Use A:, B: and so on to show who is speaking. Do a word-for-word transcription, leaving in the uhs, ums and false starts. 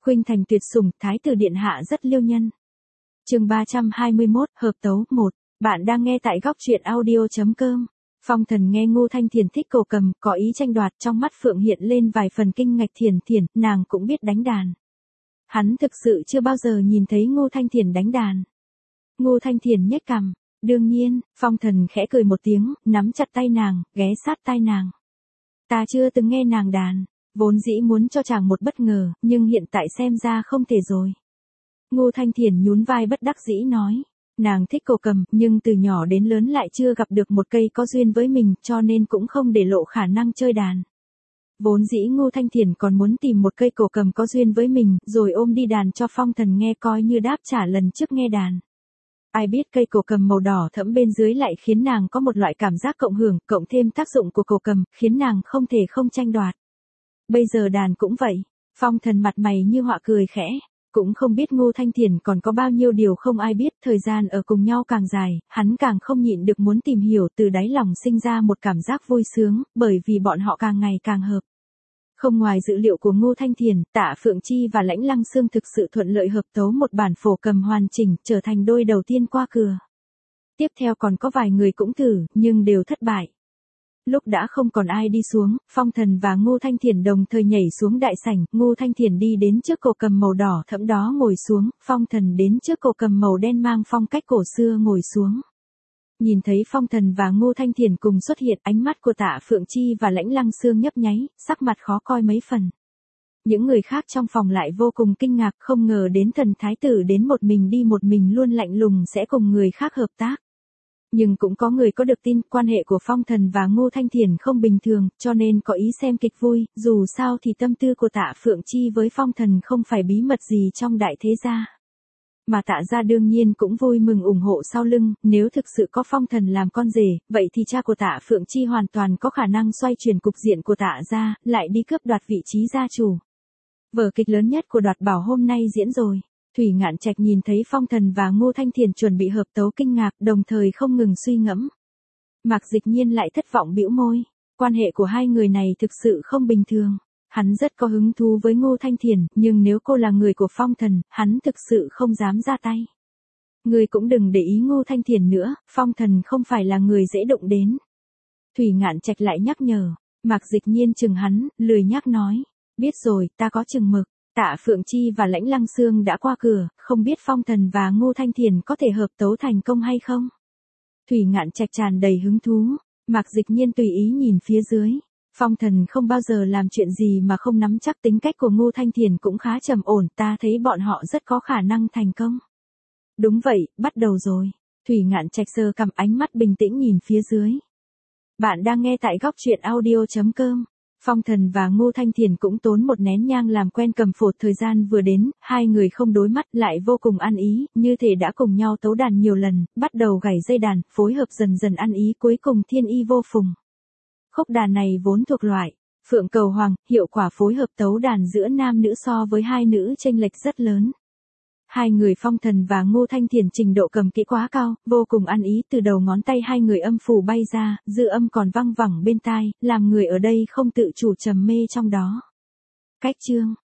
A: Khuynh thành tuyệt sủng, thái tử điện hạ rất liêu nhân. Chương ba trăm hai mươi mốt, hợp tấu một. Bạn đang nghe tại góc truyện audio chấm com. Phong Thần nghe Ngô Thanh Thiền thích cổ cầm, có ý tranh đoạt, trong mắt Phượng hiện lên vài phần kinh ngạch. Thiền Thiền, nàng cũng biết đánh đàn. Hắn thực sự chưa bao giờ nhìn thấy Ngô Thanh Thiền đánh đàn. Ngô Thanh Thiền nhếch cằm. Đương nhiên, Phong Thần khẽ cười một tiếng, nắm chặt tay nàng, ghé sát tai nàng. Ta chưa từng nghe nàng đàn, vốn dĩ muốn cho chàng một bất ngờ, nhưng hiện tại xem ra không thể rồi. Ngô Thanh Thiền nhún vai bất đắc dĩ nói. Nàng thích cổ cầm, nhưng từ nhỏ đến lớn lại chưa gặp được một cây có duyên với mình, cho nên cũng không để lộ khả năng chơi đàn. Vốn dĩ Ngô Thanh Thiền còn muốn tìm một cây cổ cầm có duyên với mình, rồi ôm đi đàn cho Phong Thần nghe coi như đáp trả lần trước nghe đàn. Ai biết cây cổ cầm màu đỏ thẫm bên dưới lại khiến nàng có một loại cảm giác cộng hưởng, cộng thêm tác dụng của cổ cầm, khiến nàng không thể không tranh đoạt. Bây giờ đàn cũng vậy. Phong Thần mặt mày như họa cười khẽ. Cũng không biết Ngô Thanh Thiền còn có bao nhiêu điều không ai biết, thời gian ở cùng nhau càng dài, hắn càng không nhịn được muốn tìm hiểu, từ đáy lòng sinh ra một cảm giác vui sướng, bởi vì bọn họ càng ngày càng hợp. Không ngoài dự liệu của Ngô Thanh Thiền, Tạ Phượng Chi và Lãnh Lăng Xương thực sự thuận lợi hợp tấu một bản phổ cầm hoàn chỉnh, trở thành đôi đầu tiên qua cửa. Tiếp theo còn có vài người cũng thử, nhưng đều thất bại. Lúc đã không còn ai đi xuống, Phong Thần và Ngô Thanh Thiền đồng thời nhảy xuống đại sảnh, Ngô Thanh Thiền đi đến trước cổ cầm màu đỏ thẫm đó ngồi xuống, Phong Thần đến trước cổ cầm màu đen mang phong cách cổ xưa ngồi xuống. Nhìn thấy Phong Thần và Ngô Thanh Thiền cùng xuất hiện, ánh mắt của Tạ Phượng Chi và Lãnh Lăng Xương nhấp nháy, sắc mặt khó coi mấy phần. Những người khác trong phòng lại vô cùng kinh ngạc, không ngờ đến thần thái tử đến một mình đi một mình luôn lạnh lùng sẽ cùng người khác hợp tác. Nhưng cũng có người có được tin, quan hệ của Phong Thần và Ngô Thanh Thiền không bình thường, cho nên có ý xem kịch vui, dù sao thì tâm tư của Tạ Phượng Chi với Phong Thần không phải bí mật gì trong đại thế gia. Mà Tạ gia đương nhiên cũng vui mừng ủng hộ sau lưng, nếu thực sự có Phong Thần làm con rể, vậy thì cha của Tạ Phượng Chi hoàn toàn có khả năng xoay chuyển cục diện của Tạ gia, lại đi cướp đoạt vị trí gia chủ. Vở kịch lớn nhất của Đoạt Bảo hôm nay diễn rồi. Thủy Ngạn Trạch nhìn thấy Phong Thần và Ngô Thanh Thiền chuẩn bị hợp tấu kinh ngạc, đồng thời không ngừng suy ngẫm. Mạc Dịch Nhiên lại thất vọng bĩu môi, quan hệ của hai người này thực sự không bình thường. Hắn rất có hứng thú với Ngô Thanh Thiền, nhưng nếu cô là người của Phong Thần, hắn thực sự không dám ra tay. Người cũng đừng để ý Ngô Thanh Thiền nữa, Phong Thần không phải là người dễ đụng đến. Thủy Ngạn Trạch lại nhắc nhở, Mạc Dịch Nhiên chừng hắn, lười nhắc nói, biết rồi, ta có chừng mực. Tạ Phượng Chi và Lãnh Lăng Xương đã qua cửa, không biết Phong Thần và Ngô Thanh Thiền có thể hợp tấu thành công hay không? Thủy Ngạn Trạch tràn đầy hứng thú, Mạc Dịch Nhiên tùy ý nhìn phía dưới. Phong Thần không bao giờ làm chuyện gì mà không nắm chắc, tính cách của Ngô Thanh Thiền cũng khá trầm ổn, ta thấy bọn họ rất có khả năng thành công. Đúng vậy, bắt đầu rồi. Thủy Ngạn Trạch sờ cằm, ánh mắt bình tĩnh nhìn phía dưới. Bạn đang nghe tại góc truyện audio chấm com. Phong Thần và Ngô Thanh Thiền cũng tốn một nén nhang làm quen cầm phột, thời gian vừa đến, hai người không đối mắt lại vô cùng ăn ý, như thể đã cùng nhau tấu đàn nhiều lần, bắt đầu gảy dây đàn, phối hợp dần dần ăn ý, cuối cùng thiên y vô phùng. Khúc đàn này vốn thuộc loại Phượng Cầu Hoàng, hiệu quả phối hợp tấu đàn giữa nam nữ so với hai nữ chênh lệch rất lớn. Hai người Phong Thần và Ngô Thanh Thiền trình độ cầm kỹ quá cao, vô cùng ăn ý, từ đầu ngón tay hai người âm phủ bay ra, dư âm còn văng vẳng bên tai, làm người ở đây không tự chủ trầm mê trong đó. Cách chương,